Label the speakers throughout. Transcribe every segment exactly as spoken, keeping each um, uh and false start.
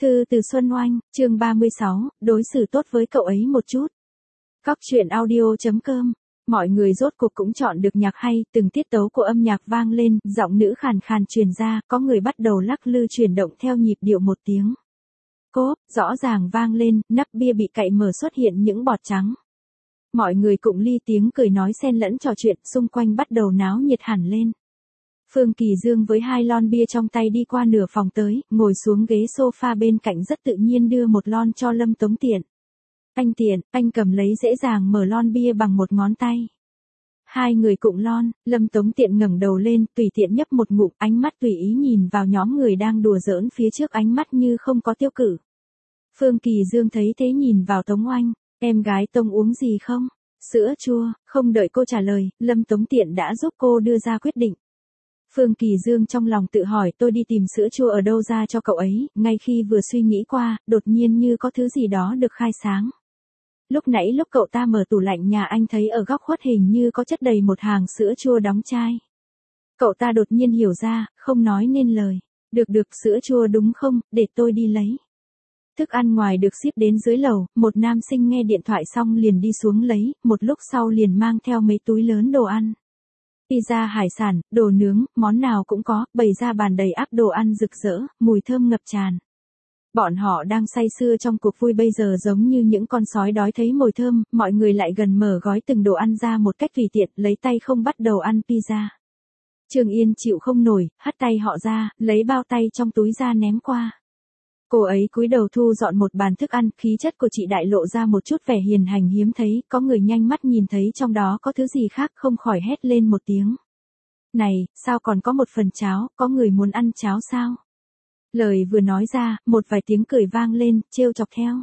Speaker 1: Thư từ Xuân Oanh, chương ba mươi sáu, đối xử tốt với cậu ấy một chút. Góc truyện audio.com. Mọi người rốt cuộc cũng chọn được nhạc hay, từng tiết tấu của âm nhạc vang lên, giọng nữ khàn khàn truyền ra, có người bắt đầu lắc lư chuyển động theo nhịp điệu một tiếng. Cốp, rõ ràng vang lên, nắp bia bị cậy mở xuất hiện những bọt trắng. Mọi người cũng ly tiếng cười nói xen lẫn trò chuyện, xung quanh bắt đầu náo nhiệt hẳn lên. Phương Kỳ Dương với hai lon bia trong tay đi qua nửa phòng tới, ngồi xuống ghế sofa bên cạnh rất tự nhiên đưa một lon cho Lâm Tống Tiện. Anh Tiện, anh cầm lấy dễ dàng mở lon bia bằng một ngón tay. Hai người cụng lon, Lâm Tống Tiện ngẩng đầu lên, tùy tiện nhấp một ngụm, ánh mắt tùy ý nhìn vào nhóm người đang đùa giỡn phía trước, ánh mắt như không có tiêu cự. Phương Kỳ Dương thấy thế nhìn vào Tống Oanh, em gái Tông uống gì không? Sữa chua, không đợi cô trả lời, Lâm Tống Tiện đã giúp cô đưa ra quyết định. Phương Kỳ Dương trong lòng tự hỏi tôi đi tìm sữa chua ở đâu ra cho cậu ấy, ngay khi vừa suy nghĩ qua, đột nhiên như có thứ gì đó được khai sáng. Lúc nãy lúc cậu ta mở tủ lạnh nhà anh thấy ở góc khuất hình như có chất đầy một hàng sữa chua đóng chai. Cậu ta đột nhiên hiểu ra, không nói nên lời. Được được, sữa chua đúng không, để tôi đi lấy. Thức ăn ngoài được ship đến dưới lầu, một nam sinh nghe điện thoại xong liền đi xuống lấy, một lúc sau liền mang theo mấy túi lớn đồ ăn. Pizza, hải sản, đồ nướng, món nào cũng có, bày ra bàn đầy ắp đồ ăn rực rỡ, mùi thơm ngập tràn. Bọn họ đang say sưa trong cuộc vui bây giờ giống như những con sói đói thấy mùi thơm, mọi người lại gần mở gói từng đồ ăn ra một cách tùy tiện, lấy tay không bắt đầu ăn pizza. Trương Yên chịu không nổi, hất tay họ ra, lấy bao tay trong túi ra ném qua. Cô ấy cúi đầu thu dọn một bàn thức ăn, khí chất của chị đại lộ ra một chút vẻ hiền hành hiếm thấy, có người nhanh mắt nhìn thấy trong đó có thứ gì khác không khỏi hét lên một tiếng. Này, sao còn có một phần cháo, có người muốn ăn cháo sao? Lời vừa nói ra, một vài tiếng cười vang lên, trêu chọc theo.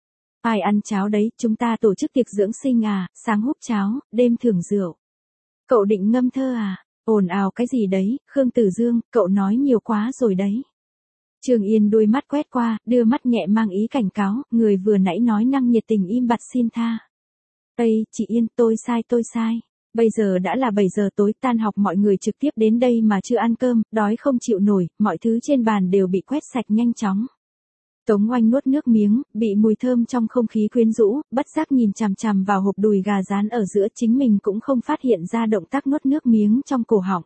Speaker 1: Ai ăn cháo đấy, chúng ta tổ chức tiệc dưỡng sinh à, sáng húp cháo, đêm thưởng rượu. Cậu định ngâm thơ à, ồn ào cái gì đấy, Khương Tử Dương, cậu nói nhiều quá rồi đấy. Trương Yên đôi mắt quét qua, đưa mắt nhẹ mang ý cảnh cáo, người vừa nãy nói năng nhiệt tình im bặt xin tha. Ây, chị Yên, tôi sai tôi sai. Bây giờ đã là bảy giờ tối, tan học mọi người trực tiếp đến đây mà chưa ăn cơm, đói không chịu nổi, mọi thứ trên bàn đều bị quét sạch nhanh chóng. Tống Oanh nuốt nước miếng, bị mùi thơm trong không khí quyến rũ, bất giác nhìn chằm chằm vào hộp đùi gà rán ở giữa, chính mình cũng không phát hiện ra động tác nuốt nước miếng trong cổ họng.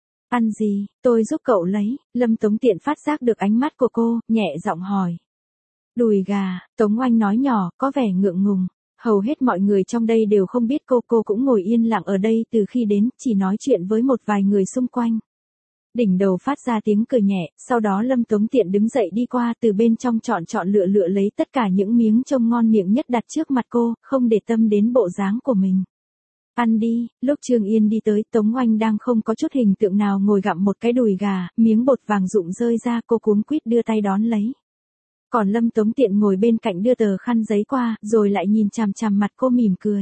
Speaker 1: Ăn gì, tôi giúp cậu lấy, Lâm Tống Tiện phát giác được ánh mắt của cô, nhẹ giọng hỏi. Đùi gà, Tống Oanh nói nhỏ, có vẻ ngượng ngùng. Hầu hết mọi người trong đây đều không biết cô, cô cũng ngồi yên lặng ở đây từ khi đến, chỉ nói chuyện với một vài người xung quanh. Đỉnh đầu phát ra tiếng cười nhẹ, sau đó Lâm Tống Tiện đứng dậy đi qua từ bên trong chọn chọn lựa lựa lấy tất cả những miếng trông ngon miệng nhất đặt trước mặt cô, không để tâm đến bộ dáng của mình. Ăn đi, lúc Trương Yên đi tới, Tống Oanh đang không có chút hình tượng nào ngồi gặm một cái đùi gà, miếng bột vàng rụng rơi ra, cô cuống quýt đưa tay đón lấy. Còn Lâm Tống Tiện ngồi bên cạnh đưa tờ khăn giấy qua, rồi lại nhìn chằm chằm mặt cô mỉm cười.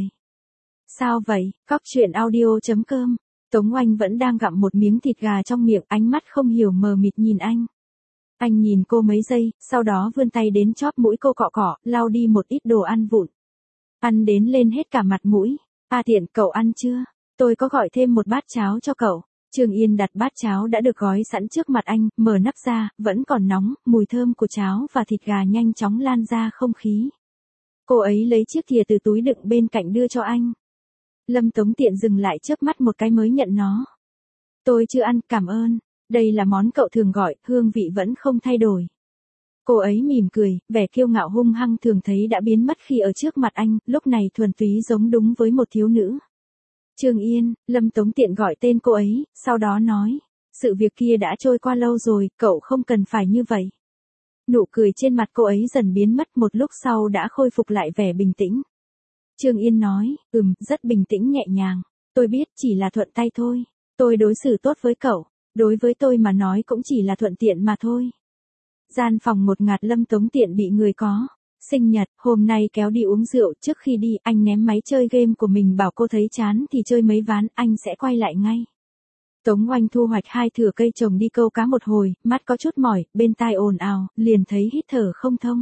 Speaker 1: Sao vậy, góc truyện audio.com. Tống Oanh vẫn đang gặm một miếng thịt gà trong miệng, ánh mắt không hiểu mờ mịt nhìn anh. Anh nhìn cô mấy giây, sau đó vươn tay đến chóp mũi cô cọ cọ, lau đi một ít đồ ăn vụn. Ăn đến lên hết cả mặt mũi. À Tiện, cậu ăn chưa? Tôi có gọi thêm một bát cháo cho cậu. Trương Yên đặt bát cháo đã được gói sẵn trước mặt anh, mở nắp ra, vẫn còn nóng, mùi thơm của cháo và thịt gà nhanh chóng lan ra không khí. Cô ấy lấy chiếc thìa từ túi đựng bên cạnh đưa cho anh. Lâm Tống Tiện dừng lại chớp mắt một cái mới nhận nó. Tôi chưa ăn, cảm ơn. Đây là món cậu thường gọi, hương vị vẫn không thay đổi. Cô ấy mỉm cười, vẻ kiêu ngạo hung hăng thường thấy đã biến mất khi ở trước mặt anh, lúc này thuần túy giống đúng với một thiếu nữ. Trương Yên, Lâm Tống Tiện gọi tên cô ấy, sau đó nói, sự việc kia đã trôi qua lâu rồi, cậu không cần phải như vậy. Nụ cười trên mặt cô ấy dần biến mất, một lúc sau đã khôi phục lại vẻ bình tĩnh. Trương Yên nói, ừm, rất bình tĩnh nhẹ nhàng, tôi biết chỉ là thuận tay thôi, tôi đối xử tốt với cậu, đối với tôi mà nói cũng chỉ là thuận tiện mà thôi. Gian phòng một ngạt, Lâm Tống Tiện bị người có sinh nhật, hôm nay kéo đi uống rượu, trước khi đi, anh ném máy chơi game của mình bảo cô thấy chán thì chơi mấy ván, anh sẽ quay lại ngay. Tống Oanh thu hoạch hai thửa cây trồng đi câu cá một hồi, mắt có chút mỏi, bên tai ồn ào, liền thấy hít thở không thông.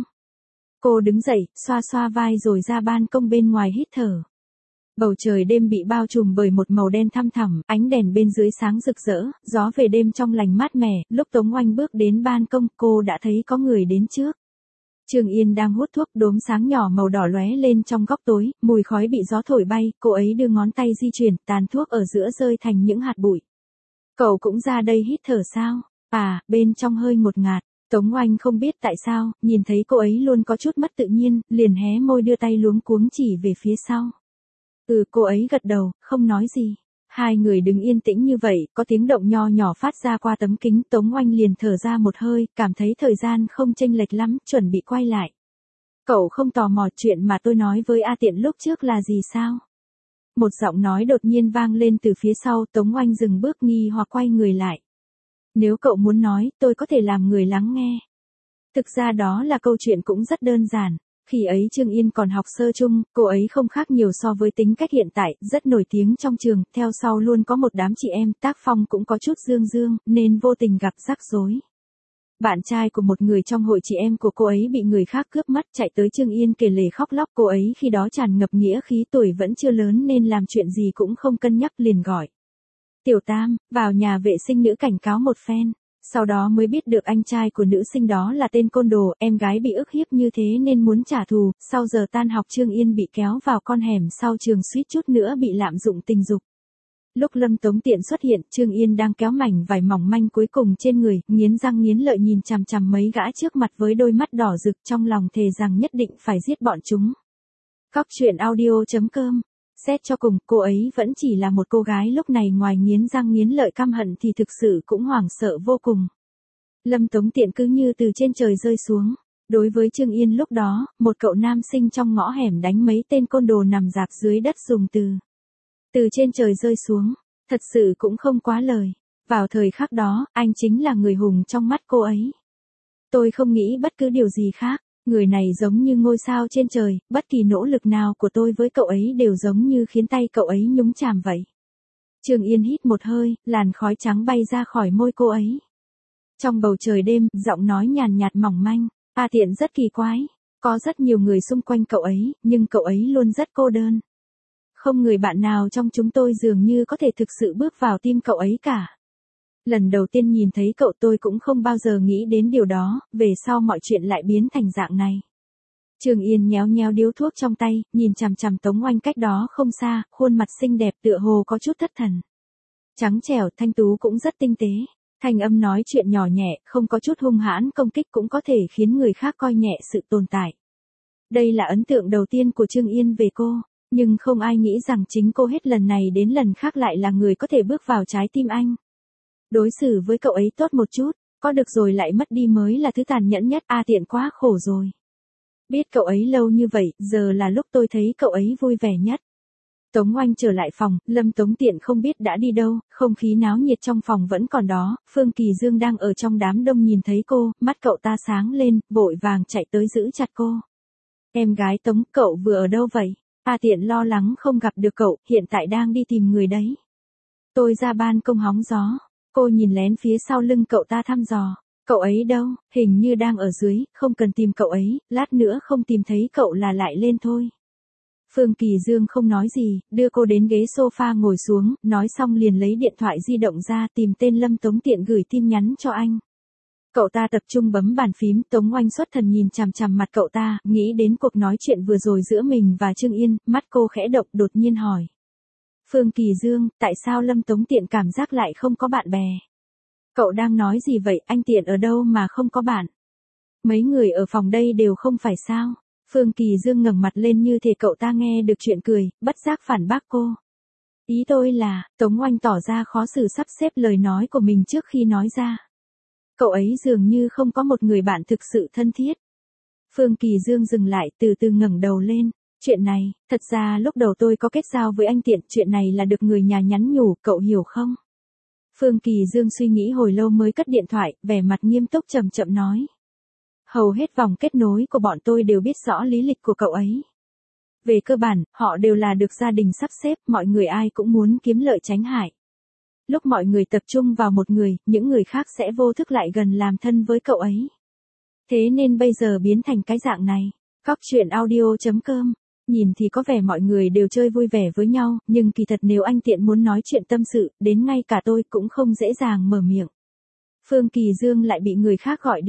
Speaker 1: Cô đứng dậy, xoa xoa vai rồi ra ban công bên ngoài hít thở. Bầu trời đêm bị bao trùm bởi một màu đen thăm thẳm, ánh đèn bên dưới sáng rực rỡ, gió về đêm trong lành mát mẻ, lúc Tống Oanh bước đến ban công, cô đã thấy có người đến trước. Trương Yên đang hút thuốc, đốm sáng nhỏ màu đỏ lóe lên trong góc tối, mùi khói bị gió thổi bay, cô ấy đưa ngón tay di chuyển, tàn thuốc ở giữa rơi thành những hạt bụi. Cậu cũng ra đây hít thở sao? À, bên trong hơi ngột ngạt. Tống Oanh không biết tại sao, nhìn thấy cô ấy luôn có chút mất tự nhiên, liền hé môi đưa tay luống cuống chỉ về phía sau. Ừ, cô ấy gật đầu, không nói gì. Hai người đứng yên tĩnh như vậy, có tiếng động nho nhỏ phát ra qua tấm kính, Tống Oanh liền thở ra một hơi, cảm thấy thời gian không chênh lệch lắm, chuẩn bị quay lại. Cậu không tò mò chuyện mà tôi nói với A Tiện lúc trước là gì sao? Một giọng nói đột nhiên vang lên từ phía sau, Tống Oanh dừng bước nghi hoặc quay người lại. Nếu cậu muốn nói, tôi có thể làm người lắng nghe. Thực ra đó là câu chuyện cũng rất đơn giản. Khi ấy Trương Yên còn học sơ chung, cô ấy không khác nhiều so với tính cách hiện tại, rất nổi tiếng trong trường, theo sau luôn có một đám chị em, tác phong cũng có chút dương dương, nên vô tình gặp rắc rối. Bạn trai của một người trong hội chị em của cô ấy bị người khác cướp mất, chạy tới Trương Yên kể lể khóc lóc, cô ấy khi đó tràn ngập nghĩa khí, tuổi vẫn chưa lớn nên làm chuyện gì cũng không cân nhắc, liền gọi Tiểu Tam vào nhà vệ sinh nữ cảnh cáo một phen. Sau đó mới biết được anh trai của nữ sinh đó là tên côn đồ, em gái bị ức hiếp như thế nên muốn trả thù, sau giờ tan học Trương Yên bị kéo vào con hẻm sau trường suýt chút nữa bị lạm dụng tình dục. Lúc Lâm Tống Tiện xuất hiện, Trương Yên đang kéo mảnh vải mỏng manh cuối cùng trên người, nghiến răng nghiến lợi nhìn chằm chằm mấy gã trước mặt với đôi mắt đỏ rực, trong lòng thề rằng nhất định phải giết bọn chúng. Cóc truyện audio chấm com. Xét cho cùng, cô ấy vẫn chỉ là một cô gái lúc này, ngoài nghiến răng nghiến lợi căm hận thì thực sự cũng hoảng sợ vô cùng. Lâm Tống Tiện cứ như từ trên trời rơi xuống. Đối với Trương Yên lúc đó, một cậu nam sinh trong ngõ hẻm đánh mấy tên côn đồ nằm rạp dưới đất dùng từ từ trên trời rơi xuống, thật sự cũng không quá lời. Vào thời khắc đó, anh chính là người hùng trong mắt cô ấy. Tôi không nghĩ bất cứ điều gì khác. Người này giống như ngôi sao trên trời, bất kỳ nỗ lực nào của tôi với cậu ấy đều giống như khiến tay cậu ấy nhúng chàm vậy. Trương Yên hít một hơi, làn khói trắng bay ra khỏi môi cô ấy. Trong bầu trời đêm, giọng nói nhàn nhạt mỏng manh, A Tiện rất kỳ quái. Có rất nhiều người xung quanh cậu ấy, nhưng cậu ấy luôn rất cô đơn. Không người bạn nào trong chúng tôi dường như có thể thực sự bước vào tim cậu ấy cả. Lần đầu tiên nhìn thấy cậu tôi cũng không bao giờ nghĩ đến điều đó, về sau mọi chuyện lại biến thành dạng này. Trương Yên nhéo nhéo điếu thuốc trong tay, nhìn chằm chằm Tống Oanh cách đó không xa, khuôn mặt xinh đẹp tựa hồ có chút thất thần. Trắng trẻo, thanh tú cũng rất tinh tế. Thanh âm nói chuyện nhỏ nhẹ, không có chút hung hãn công kích cũng có thể khiến người khác coi nhẹ sự tồn tại. Đây là ấn tượng đầu tiên của Trương Yên về cô, nhưng không ai nghĩ rằng chính cô hết lần này đến lần khác lại là người có thể bước vào trái tim anh. Đối xử với cậu ấy tốt một chút, có được rồi lại mất đi mới là thứ tàn nhẫn nhất. A Tiện quá khổ rồi. Biết cậu ấy lâu như vậy, giờ là lúc tôi thấy cậu ấy vui vẻ nhất. Tống Oanh trở lại phòng, Lâm Tống Tiện không biết đã đi đâu, không khí náo nhiệt trong phòng vẫn còn đó, Phương Kỳ Dương đang ở trong đám đông nhìn thấy cô, mắt cậu ta sáng lên, vội vàng chạy tới giữ chặt cô. Em gái Tống, cậu vừa ở đâu vậy? A Tiện lo lắng không gặp được cậu, hiện tại đang đi tìm người đấy. Tôi ra ban công hóng gió. Cô nhìn lén phía sau lưng cậu ta thăm dò. Cậu ấy đâu, hình như đang ở dưới, không cần tìm cậu ấy, lát nữa không tìm thấy cậu là lại lên thôi. Phương Kỳ Dương không nói gì, đưa cô đến ghế sofa ngồi xuống, nói xong liền lấy điện thoại di động ra tìm tên Lâm Tống Tiện gửi tin nhắn cho anh. Cậu ta tập trung bấm bàn phím, Tống Oanh xuất thần nhìn chằm chằm mặt cậu ta, nghĩ đến cuộc nói chuyện vừa rồi giữa mình và Trương Yên, mắt cô khẽ động, đột nhiên hỏi. Phương Kỳ Dương, tại sao Lâm Tống Tiện cảm giác lại không có bạn bè? Cậu đang nói gì vậy, anh Tiện ở đâu mà không có bạn? Mấy người ở phòng đây đều không phải sao? Phương Kỳ Dương ngẩng mặt lên như thể cậu ta nghe được chuyện cười, bất giác phản bác cô. Ý tôi là, Tống Oanh tỏ ra khó xử sắp xếp lời nói của mình trước khi nói ra. Cậu ấy dường như không có một người bạn thực sự thân thiết. Phương Kỳ Dương dừng lại, từ từ ngẩng đầu lên. Chuyện này, thật ra lúc đầu tôi có kết giao với anh Tiện, chuyện này là được người nhà nhắn nhủ, cậu hiểu không? Phương Kỳ Dương suy nghĩ hồi lâu mới cất điện thoại, vẻ mặt nghiêm túc chậm chậm nói. Hầu hết vòng kết nối của bọn tôi đều biết rõ lý lịch của cậu ấy. Về cơ bản, họ đều là được gia đình sắp xếp, mọi người ai cũng muốn kiếm lợi tránh hại. Lúc mọi người tập trung vào một người, những người khác sẽ vô thức lại gần làm thân với cậu ấy. Thế nên bây giờ biến thành cái dạng này. Cóc truyện audio chấm com. Nhìn thì có vẻ mọi người đều chơi vui vẻ với nhau, nhưng kỳ thật nếu anh Tiện muốn nói chuyện tâm sự, đến ngay cả tôi cũng không dễ dàng mở miệng. Phương Kỳ Dương lại bị người khác gọi đi.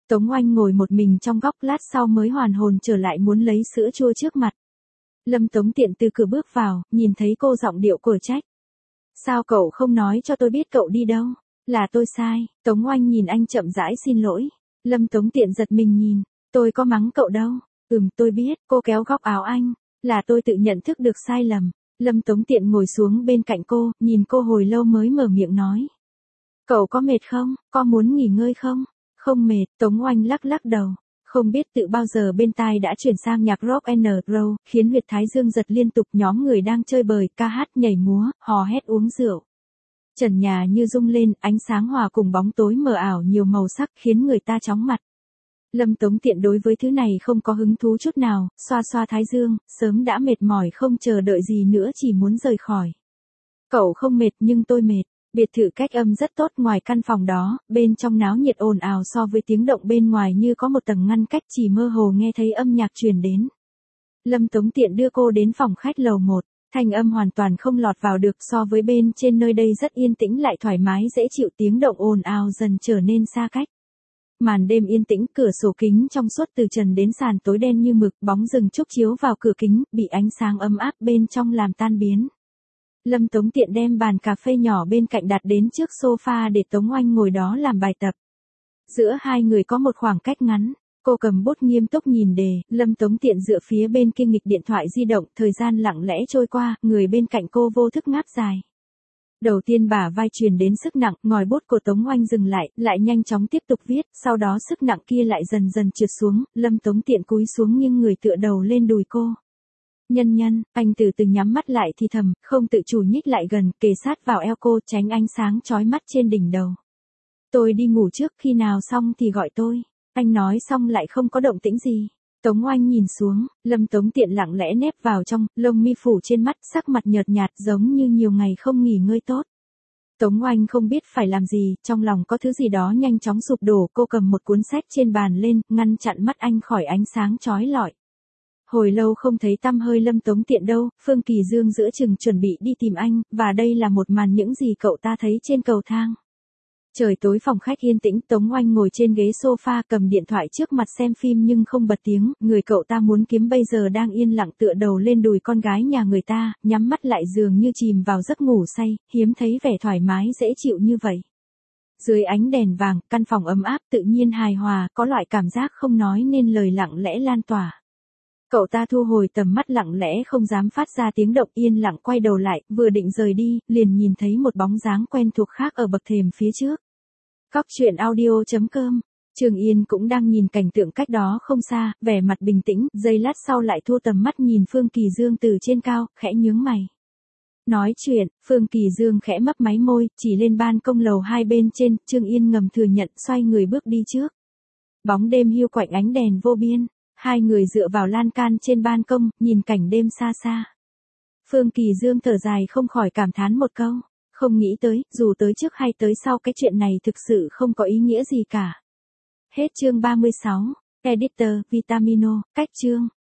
Speaker 1: Tống Oanh ngồi một mình trong góc, lát sau mới hoàn hồn trở lại muốn lấy sữa chua trước mặt. Lâm Tống Tiện từ cửa bước vào, nhìn thấy cô giọng điệu của trách. Sao cậu không nói cho tôi biết cậu đi đâu? Là tôi sai. Tống Oanh nhìn anh chậm rãi xin lỗi. Lâm Tống Tiện giật mình nhìn. Tôi có mắng cậu đâu. Ừm, tôi biết. Cô kéo góc áo anh. Là tôi tự nhận thức được sai lầm. Lâm Tống Tiện ngồi xuống bên cạnh cô, nhìn cô hồi lâu mới mở miệng nói. Cậu có mệt không? Có muốn nghỉ ngơi không? Không mệt. Tống Oanh lắc lắc đầu. Không biết tự bao giờ bên tai đã chuyển sang nhạc rock and roll, khiến huyệt thái dương giật liên tục, nhóm người đang chơi bời, ca hát, nhảy múa, hò hét uống rượu. Trần nhà như rung lên, ánh sáng hòa cùng bóng tối mờ ảo nhiều màu sắc khiến người ta chóng mặt. Lâm Tống Tiện đối với thứ này không có hứng thú chút nào, xoa xoa thái dương, sớm đã mệt mỏi không chờ đợi gì nữa chỉ muốn rời khỏi. Cậu không mệt nhưng tôi mệt. Biệt thự cách âm rất tốt, ngoài căn phòng đó, bên trong náo nhiệt ồn ào so với tiếng động bên ngoài như có một tầng ngăn cách, chỉ mơ hồ nghe thấy âm nhạc truyền đến. Lâm Tống Tiện đưa cô đến phòng khách lầu một, thanh âm hoàn toàn không lọt vào được, so với bên trên nơi đây rất yên tĩnh lại thoải mái dễ chịu, tiếng động ồn ào dần trở nên xa cách. Màn đêm yên tĩnh, cửa sổ kính trong suốt từ trần đến sàn tối đen như mực, bóng rừng trúc chiếu vào cửa kính, bị ánh sáng ấm áp bên trong làm tan biến. Lâm Tống Tiện đem bàn cà phê nhỏ bên cạnh đặt đến trước sofa để Tống Oanh ngồi đó làm bài tập. Giữa hai người có một khoảng cách ngắn, cô cầm bút nghiêm túc nhìn đề, Lâm Tống Tiện dựa phía bên kia nghịch điện thoại di động, thời gian lặng lẽ trôi qua, người bên cạnh cô vô thức ngáp dài. Đầu tiên bả vai truyền đến sức nặng, ngòi bút của Tống Oanh dừng lại, lại nhanh chóng tiếp tục viết, sau đó sức nặng kia lại dần dần trượt xuống, Lâm Tống Tiện cúi xuống nghiêng người tựa đầu lên đùi cô. Nhân nhân, anh từ từ nhắm mắt lại thì thầm, không tự chủ nhích lại gần, kề sát vào eo cô, tránh ánh sáng chói mắt trên đỉnh đầu. Tôi đi ngủ trước, khi nào xong thì gọi tôi. Anh nói xong lại không có động tĩnh gì. Tống Oanh nhìn xuống, Lâm Tống Tiện lặng lẽ nép vào trong, lông mi phủ trên mắt, sắc mặt nhợt nhạt giống như nhiều ngày không nghỉ ngơi tốt. Tống Oanh không biết phải làm gì, trong lòng có thứ gì đó nhanh chóng sụp đổ, cô cầm một cuốn sách trên bàn lên, ngăn chặn mắt anh khỏi ánh sáng chói lọi. Hồi lâu không thấy tăm hơi Lâm Tống Tiện đâu, Phương Kỳ Dương giữa chừng chuẩn bị đi tìm anh, và đây là một màn những gì cậu ta thấy trên cầu thang. Trời tối, phòng khách yên tĩnh, Tống Oanh ngồi trên ghế sofa cầm điện thoại trước mặt xem phim nhưng không bật tiếng, người cậu ta muốn kiếm bây giờ đang yên lặng tựa đầu lên đùi con gái nhà người ta, nhắm mắt lại dường như chìm vào giấc ngủ say, hiếm thấy vẻ thoải mái dễ chịu như vậy. Dưới ánh đèn vàng, căn phòng ấm áp tự nhiên hài hòa, có loại cảm giác không nói nên lời lặng lẽ lan tỏa. Cậu ta thu hồi tầm mắt lặng lẽ không dám phát ra tiếng động, yên lặng quay đầu lại, vừa định rời đi, liền nhìn thấy một bóng dáng quen thuộc khác ở bậc thềm phía trước. Cóc truyện audio chấm com, Trường Yên cũng đang nhìn cảnh tượng cách đó không xa, vẻ mặt bình tĩnh, giây lát sau lại thu tầm mắt nhìn Phương Kỳ Dương từ trên cao, khẽ nhướng mày. Nói chuyện, Phương Kỳ Dương khẽ mấp máy môi, chỉ lên ban công lầu hai bên trên, Trương Yên ngầm thừa nhận, xoay người bước đi trước. Bóng đêm hiu quạnh ánh đèn vô biên. Hai người dựa vào lan can trên ban công, nhìn cảnh đêm xa xa. Phương Kỳ Dương thở dài không khỏi cảm thán một câu. Không nghĩ tới, dù tới trước hay tới sau cái chuyện này thực sự không có ý nghĩa gì cả. Hết chương ba mươi sáu. Editor, Vitamino, cách chương.